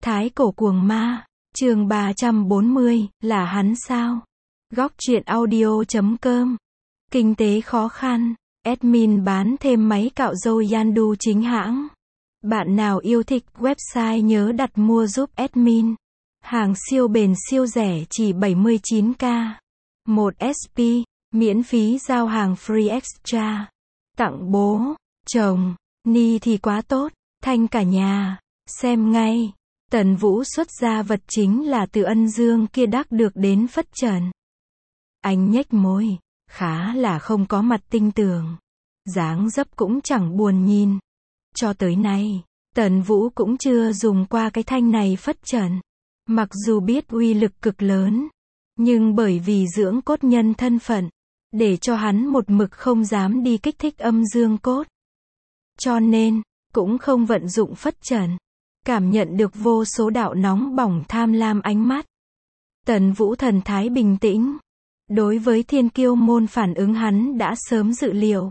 Thái cổ cuồng ma, chương 340, là hắn sao? Góc truyện audio.com. Kinh tế khó khăn, admin bán thêm máy cạo râu Yandu chính hãng. Bạn nào yêu thích website nhớ đặt mua giúp admin. Hàng siêu bền siêu rẻ chỉ 79k. 1 SP, miễn phí giao hàng free extra. Tặng bố, chồng, ni thì quá tốt, thanh cả nhà. Xem ngay. Tần Vũ xuất ra vật chính là từ Ân Dương kia đắc được đến phất trần. Anh nhếch môi, khá là không có mặt tinh tường. Dáng dấp cũng chẳng buồn nhìn. Cho tới nay, Tần Vũ cũng chưa dùng qua cái thanh này phất trần. Mặc dù biết uy lực cực lớn, nhưng bởi vì dưỡng cốt nhân thân phận, để cho hắn một mực không dám đi kích thích âm dương cốt. Cho nên, cũng không vận dụng phất trần. Cảm nhận được vô số đạo nóng bỏng tham lam ánh mắt. Tần Vũ thần thái bình tĩnh. Đối với thiên kiêu môn phản ứng hắn đã sớm dự liệu.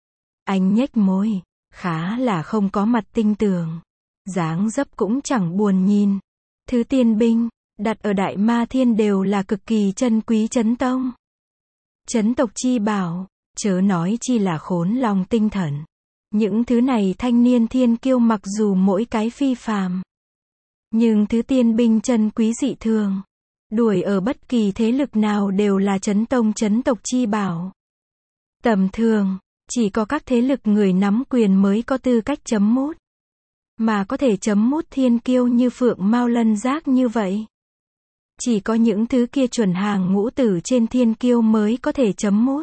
Anh nhếch môi, khá là không có mặt tinh tường. Dáng dấp cũng chẳng buồn nhìn. Thứ tiên binh, đặt ở Đại Ma Thiên đều là cực kỳ chân quý chấn tông. Chấn tộc chi bảo, chớ nói chi là khốn long tinh thần. Những thứ này thanh niên thiên kiêu mặc dù mỗi cái phi phàm, nhưng thứ tiên binh chân quý dị thường. Đuổi ở bất kỳ thế lực nào đều là chấn tông chấn tộc chi bảo. Tầm thường, chỉ có các thế lực người nắm quyền mới có tư cách chấm mút. Mà có thể chấm mút thiên kiêu như Phượng Mao Lân Giác như vậy. Chỉ có những thứ kia chuẩn hàng ngũ tử trên thiên kiêu mới có thể chấm mút.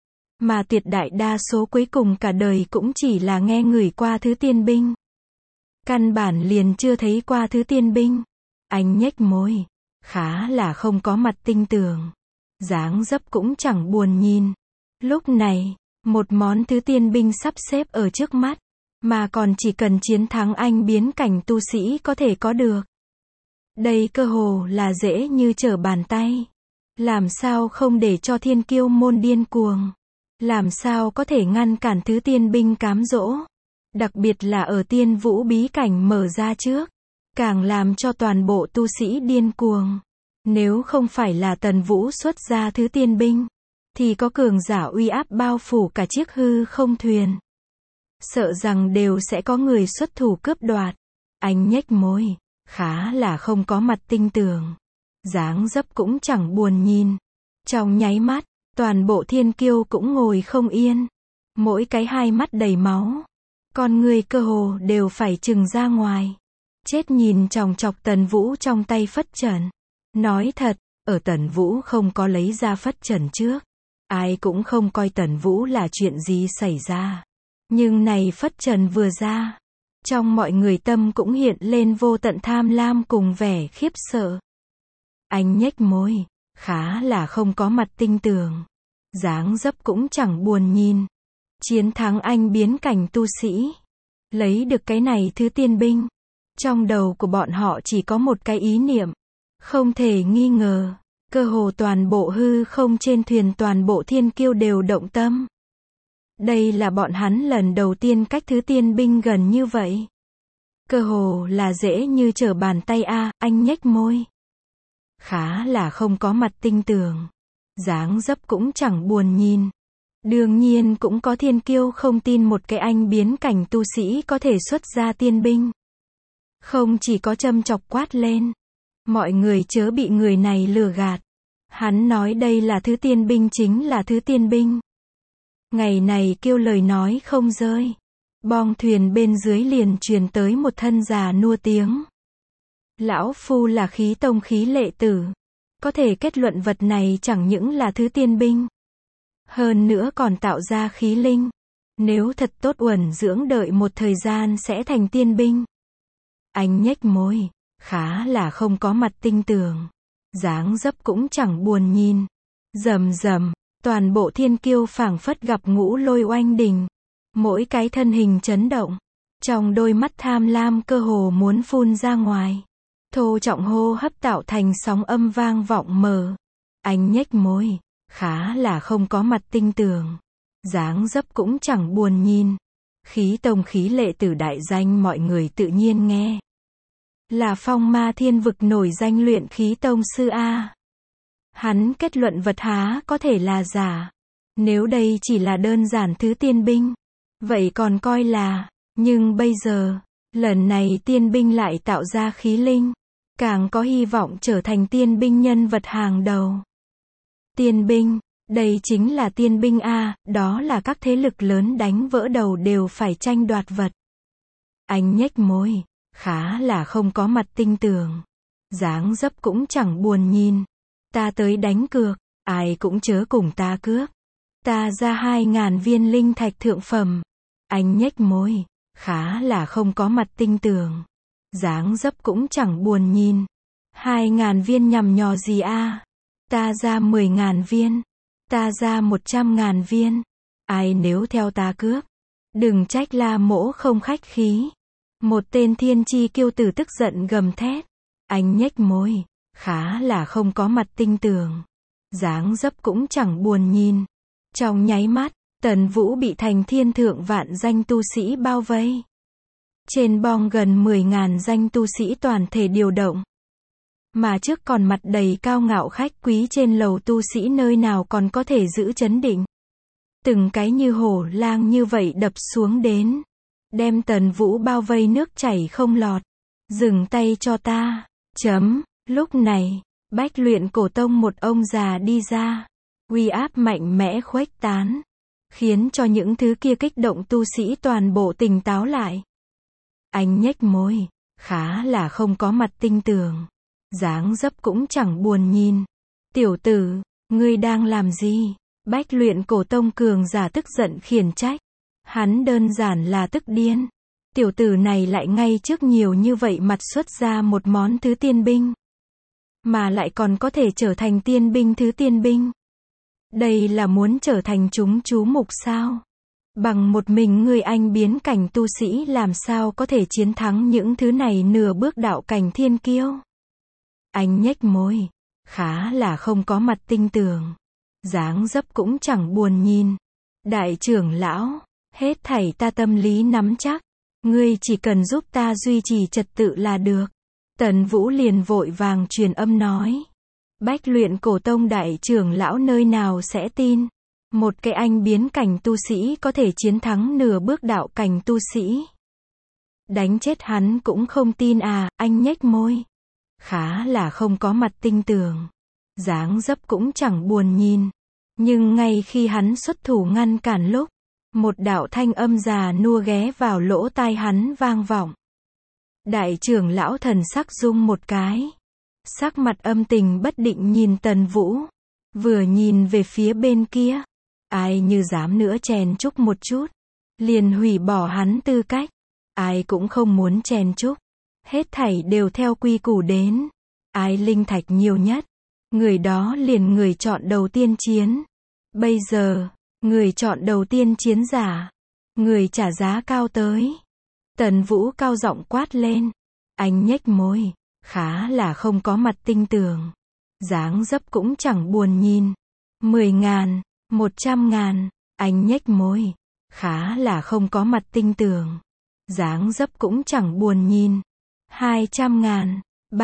Mà tuyệt đại đa số cuối cùng cả đời cũng chỉ là nghe ngửi qua thứ tiên binh. Căn bản liền chưa thấy qua thứ tiên binh. Anh nhếch môi, khá là không có mặt tinh tường. Dáng dấp cũng chẳng buồn nhìn. Lúc này, một món thứ tiên binh sắp xếp ở trước mắt, mà còn chỉ cần chiến thắng anh biến cảnh tu sĩ có thể có được. Đây cơ hồ là dễ như trở bàn tay. Làm sao không để cho thiên kiêu môn điên cuồng? Làm sao có thể ngăn cản thứ tiên binh cám dỗ? Đặc biệt là ở tiên vũ bí cảnh mở ra trước. Càng làm cho toàn bộ tu sĩ điên cuồng. Nếu không phải là Tần Vũ xuất ra thứ tiên binh, thì có cường giả uy áp bao phủ cả chiếc hư không thuyền. Sợ rằng đều sẽ có người xuất thủ cướp đoạt. Anh nhếch môi, khá là không có mặt tinh tường. Dáng dấp cũng chẳng buồn nhìn. Trong nháy mắt, toàn bộ thiên kiêu cũng ngồi không yên. Mỗi cái hai mắt đầy máu. Con người cơ hồ đều phải trừng ra ngoài. Chết nhìn chòng chọc Tần Vũ trong tay phất trần. Nói thật, ở Tần Vũ không có lấy ra phất trần trước, ai cũng không coi Tần Vũ là chuyện gì xảy ra. Nhưng này phất trần vừa ra, trong mọi người tâm cũng hiện lên vô tận tham lam cùng vẻ khiếp sợ. Anh nhếch môi, khá là không có mặt tinh tường. Dáng dấp cũng chẳng buồn nhìn. Chiến thắng anh biến cảnh tu sĩ. Lấy được cái này thứ tiên binh. Trong đầu của bọn họ chỉ có một cái ý niệm. Không thể nghi ngờ. Cơ hồ toàn bộ hư không trên thuyền toàn bộ thiên kiêu đều động tâm. Đây là bọn hắn lần đầu tiên cách thứ tiên binh gần như vậy. Cơ hồ là dễ như trở bàn tay anh nhếch môi. Khá là không có mặt tinh tường. Dáng dấp cũng chẳng buồn nhìn. Đương nhiên cũng có thiên kiêu không tin một cái anh biến cảnh tu sĩ có thể xuất ra tiên binh. Không chỉ có châm chọc quát lên. Mọi người chớ bị người này lừa gạt. Hắn nói đây là thứ tiên binh chính là thứ tiên binh. Ngày này kêu lời nói không rơi. Bong thuyền bên dưới liền truyền tới một thân già nua tiếng. Lão phu là khí tông khí lệ tử. Có thể kết luận vật này chẳng những là thứ tiên binh. Hơn nữa còn tạo ra khí linh. Nếu thật tốt uẩn dưỡng đợi một thời gian sẽ thành tiên binh. Anh nhếch môi, khá là không có mặt tinh tường. Dáng dấp cũng chẳng buồn nhìn. Rầm rầm, toàn bộ thiên kiêu phảng phất gặp ngũ lôi oanh đình. Mỗi cái thân hình chấn động. Trong đôi mắt tham lam cơ hồ muốn phun ra ngoài. Thô trọng hô hấp tạo thành sóng âm vang vọng mờ. Anh nhếch môi, khá là không có mặt tinh tường. Dáng dấp cũng chẳng buồn nhìn. Khí tông khí lệ tử đại danh mọi người tự nhiên nghe. là phong ma thiên vực nổi danh luyện khí tông sư A. Hắn kết luận vật há có thể là giả. Nếu đây chỉ là đơn giản thứ tiên binh, vậy còn coi là, nhưng bây giờ, lần này tiên binh lại tạo ra khí linh, càng có hy vọng trở thành tiên binh nhân vật hàng đầu. Tiên binh, đây chính là tiên binh A, đó là các thế lực lớn đánh vỡ đầu đều phải tranh đoạt vật. Anh nhếch môi, khá là không có mặt tinh tường. Dáng dấp cũng chẳng buồn nhìn. Ta tới đánh cược, ai cũng chớ cùng ta cướp. Ta ra 2.000 viên linh thạch thượng phẩm. Anh nhếch môi, khá là không có mặt tinh tường. Dáng dấp cũng chẳng buồn nhìn. 2.000 viên nhằm nhò gì a? Ta ra 10.000 viên. Ta ra 100.000 viên. Ai nếu theo ta cướp, đừng trách La Mỗ không khách khí. Một tên thiên chi kiêu tử tức giận gầm thét. Anh nhếch môi, khá là không có mặt tinh tường. Dáng dấp cũng chẳng buồn nhìn. Trong nháy mắt, Tần Vũ bị thành thiên thượng vạn danh tu sĩ bao vây. Trên bong gần 10.000 danh tu sĩ toàn thể điều động. Mà trước còn mặt đầy cao ngạo khách quý trên lầu tu sĩ nơi nào còn có thể giữ chấn định. Từng cái như hổ lang như vậy đập xuống đến. Đem Tần Vũ bao vây nước chảy không lọt. Dừng tay cho ta. Lúc này, Bách Luyện Cổ Tông một ông già đi ra. Uy áp mạnh mẽ khuếch tán. Khiến cho những thứ kia kích động tu sĩ toàn bộ tỉnh táo lại. Anh nhếch môi, khá là không có mặt tinh tường. Dáng dấp cũng chẳng buồn nhìn. Tiểu tử, ngươi đang làm gì? Bách Luyện Cổ Tông cường giả tức giận khiển trách. Hắn đơn giản là tức điên. Tiểu tử này lại ngay trước nhiều như vậy mặt xuất ra một món thứ tiên binh. Mà lại còn có thể trở thành tiên binh thứ tiên binh. Đây là muốn trở thành chúng chú mục sao? Bằng một mình ngươi anh biến cảnh tu sĩ làm sao có thể chiến thắng những thứ này nửa bước đạo cảnh thiên kiêu? Anh nhếch môi, khá là không có mặt tinh tường. Dáng dấp cũng chẳng buồn nhìn. Đại trưởng lão, hết thảy ta tâm lý nắm chắc. Ngươi chỉ cần giúp ta duy trì trật tự là được. Tần Vũ liền vội vàng truyền âm nói. Bách Luyện Cổ Tông đại trưởng lão nơi nào sẽ tin. Một cái anh biến cảnh tu sĩ có thể chiến thắng nửa bước đạo cảnh tu sĩ. Đánh chết hắn cũng không tin à, anh nhếch môi. Khá là không có mặt tinh tường. Dáng dấp cũng chẳng buồn nhìn. Nhưng ngay khi hắn xuất thủ ngăn cản lúc, một đạo thanh âm già nua ghé vào lỗ tai hắn vang vọng. Đại trưởng lão thần sắc rung một cái. Sắc mặt âm tình bất định nhìn Tần Vũ. Vừa nhìn về phía bên kia. Ai như dám nữa chèn chúc một chút. Liền hủy bỏ hắn tư cách. Ai cũng không muốn chèn chúc. Hết thảy đều theo quy củ đến. Ai linh thạch nhiều nhất. Người đó liền người chọn đầu tiên chiến. Bây giờ, người chọn đầu tiên chiến giả. Người trả giá cao tới. Tần Vũ cao giọng quát lên. Anh nhếch môi. Khá là không có mặt tinh tường. Dáng dấp cũng chẳng buồn nhìn. 10.000, 100.000, anh nhếch môi. Khá là không có mặt tinh tường. Dáng dấp cũng chẳng buồn nhìn. 200.000,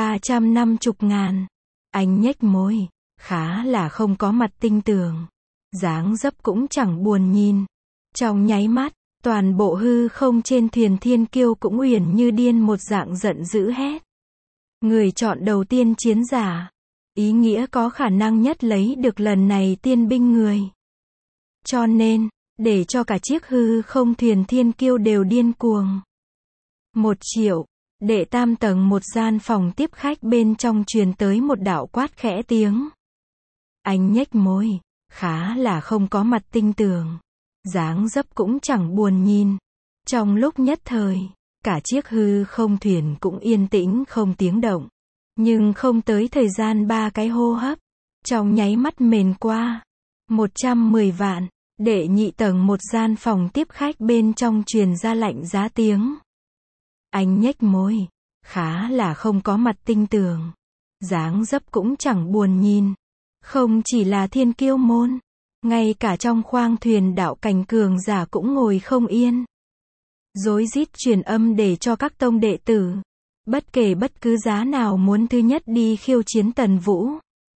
350.000, anh nhếch môi. Khá là không có mặt tinh tường. Dáng dấp cũng chẳng buồn nhìn. Trong nháy mắt, toàn bộ hư không trên thuyền thiên kiêu cũng uyển như điên một dạng giận dữ hét. Người chọn đầu tiên chiến giả. Ý nghĩa có khả năng nhất lấy được lần này tiên binh người. Cho nên, để cho cả chiếc hư không thuyền thiên kiêu đều điên cuồng. 1 triệu. Đệ tam tầng một gian phòng tiếp khách bên trong truyền tới một đạo quát khẽ tiếng. Anh nhếch môi. Khá là không có mặt tinh tường. Dáng dấp cũng chẳng buồn nhìn. Trong lúc nhất thời, cả chiếc hư không thuyền cũng yên tĩnh không tiếng động. Nhưng không tới thời gian 3 cái hô hấp. Trong nháy mắt mền qua. 110 vạn. Đệ nhị tầng một gian phòng tiếp khách bên trong truyền ra lạnh giá tiếng. Anh nhếch môi. Khá là không có mặt tinh tường. Dáng dấp cũng chẳng buồn nhìn. Không chỉ là thiên kiêu môn. Ngay cả trong khoang thuyền đạo cảnh cường giả cũng ngồi không yên. Rối rít truyền âm để cho các tông đệ tử. Bất kể bất cứ giá nào muốn thứ nhất đi khiêu chiến Tần Vũ.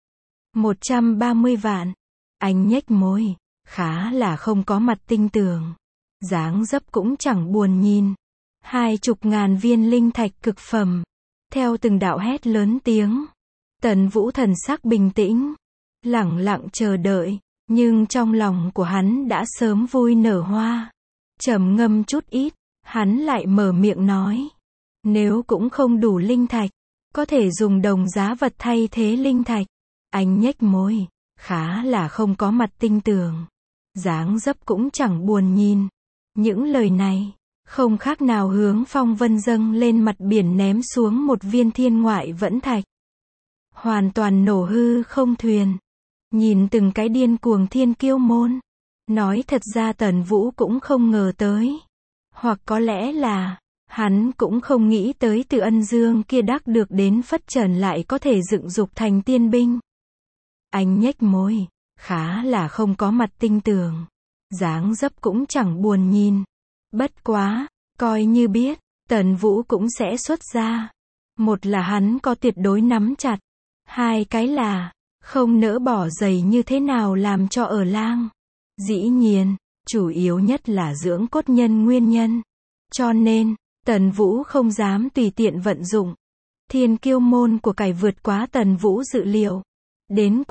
130 vạn. Anh nhếch môi. Khá là không có mặt tinh tường. Dáng dấp cũng chẳng buồn nhìn. 20.000 viên linh thạch cực phẩm. Theo từng đạo hét lớn tiếng. Tần Vũ thần sắc bình tĩnh. Lẳng lặng chờ đợi. Nhưng trong lòng của hắn đã sớm vui nở hoa. Trầm ngâm chút ít. Hắn lại mở miệng nói. Nếu cũng không đủ linh thạch. Có thể dùng đồng giá vật thay thế linh thạch. Anh nhếch môi. Khá là không có mặt tinh tường. Dáng dấp cũng chẳng buồn nhìn. Những lời này. Không khác nào hướng phong vân dâng lên mặt biển ném xuống một viên thiên ngoại vẫn thạch. Hoàn toàn nổ hư không thuyền. Nhìn từng cái điên cuồng thiên kiêu môn. Nói thật ra Tần Vũ cũng không ngờ tới. Hoặc có lẽ là, hắn cũng không nghĩ tới từ Ân Dương kia đắc được đến Phất Trần lại có thể dựng dục thành tiên binh. Anh nhếch môi, khá là không có mặt tinh tường. Dáng dấp cũng chẳng buồn nhìn. Bất quá, coi như biết, Tần Vũ cũng sẽ xuất ra. Một là hắn có tuyệt đối nắm chặt. Hai cái là, không nỡ bỏ giày như thế nào làm cho ở lang. Dĩ nhiên, chủ yếu nhất là dưỡng cốt nhân nguyên nhân. Cho nên, Tần Vũ không dám tùy tiện vận dụng. Thiên kiêu môn của cải vượt quá Tần Vũ dự liệu. Đến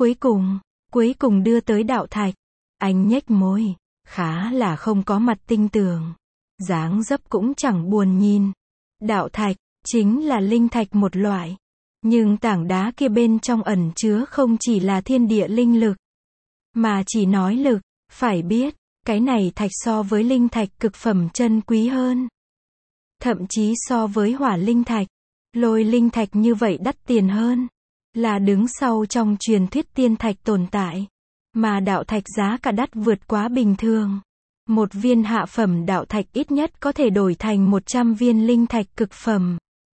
cuối cùng đưa tới đạo thạch. Anh nhếch môi, khá là không có mặt tinh tường. Dáng dấp cũng chẳng buồn nhìn. Đạo thạch, chính là linh thạch một loại. Nhưng tảng đá kia bên trong ẩn chứa không chỉ là thiên địa linh lực. Mà chỉ nói lực, phải biết, cái này thạch so với linh thạch cực phẩm chân quý hơn. Thậm chí so với hỏa linh thạch, lôi linh thạch như vậy đắt tiền hơn. Là đứng sau trong truyền thuyết tiên thạch tồn tại. Mà đạo thạch giá cả đắt vượt quá bình thường. Một viên hạ phẩm đạo thạch ít nhất có thể đổi thành 100 viên linh thạch cực phẩm.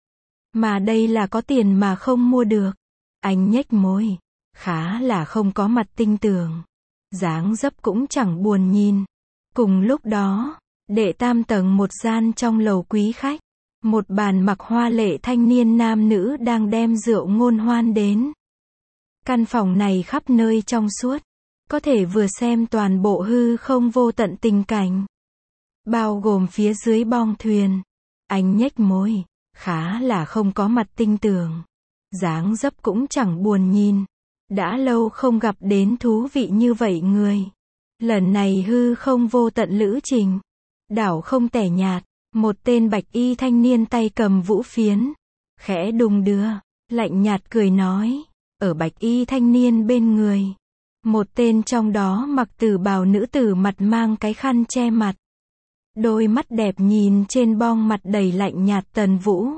Mà đây là có tiền mà không mua được. Anh nhếch môi, khá là không có mặt tinh tường. Dáng dấp cũng chẳng buồn nhìn. Cùng lúc đó, đệ tam tầng một gian trong lầu quý khách. Một bàn mặc hoa lệ thanh niên nam nữ đang đem rượu ngôn hoan đến. Căn phòng này khắp nơi trong suốt. Có thể vừa xem toàn bộ hư không vô tận tình cảnh. Bao gồm phía dưới bong thuyền. Anh nhếch môi, khá là không có mặt tinh tường. Dáng dấp cũng chẳng buồn nhìn. Đã lâu không gặp đến thú vị như vậy người. Lần này hư không vô tận lữ trình. Đảo không tẻ nhạt. Một tên bạch y thanh niên tay cầm vũ phiến. Khẽ đung đưa. Lạnh nhạt cười nói. Ở bạch y thanh niên bên người. Một tên trong đó mặc tử bào nữ tử mặt mang cái khăn che mặt. Đôi mắt đẹp nhìn trên bong mặt đầy lạnh nhạt Tần Vũ.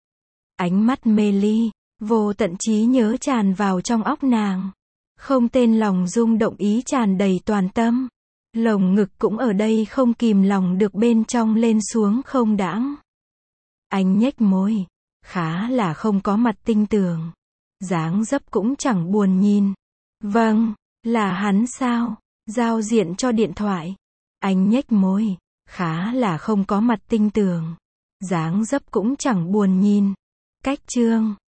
Ánh mắt mê ly. Vô tận trí nhớ tràn vào trong óc nàng. Không tên lòng rung động ý tràn đầy toàn tâm. Lồng ngực cũng ở đây không kìm lòng được bên trong lên xuống không đãng. Anh nhếch môi. Khá là không có mặt tinh tường. Dáng dấp cũng chẳng buồn nhìn. Vâng, là hắn sao? Giao diện cho điện thoại. Anh nhếch môi. Khá là không có mặt tinh tường. Dáng dấp cũng chẳng buồn nhìn. Cách chương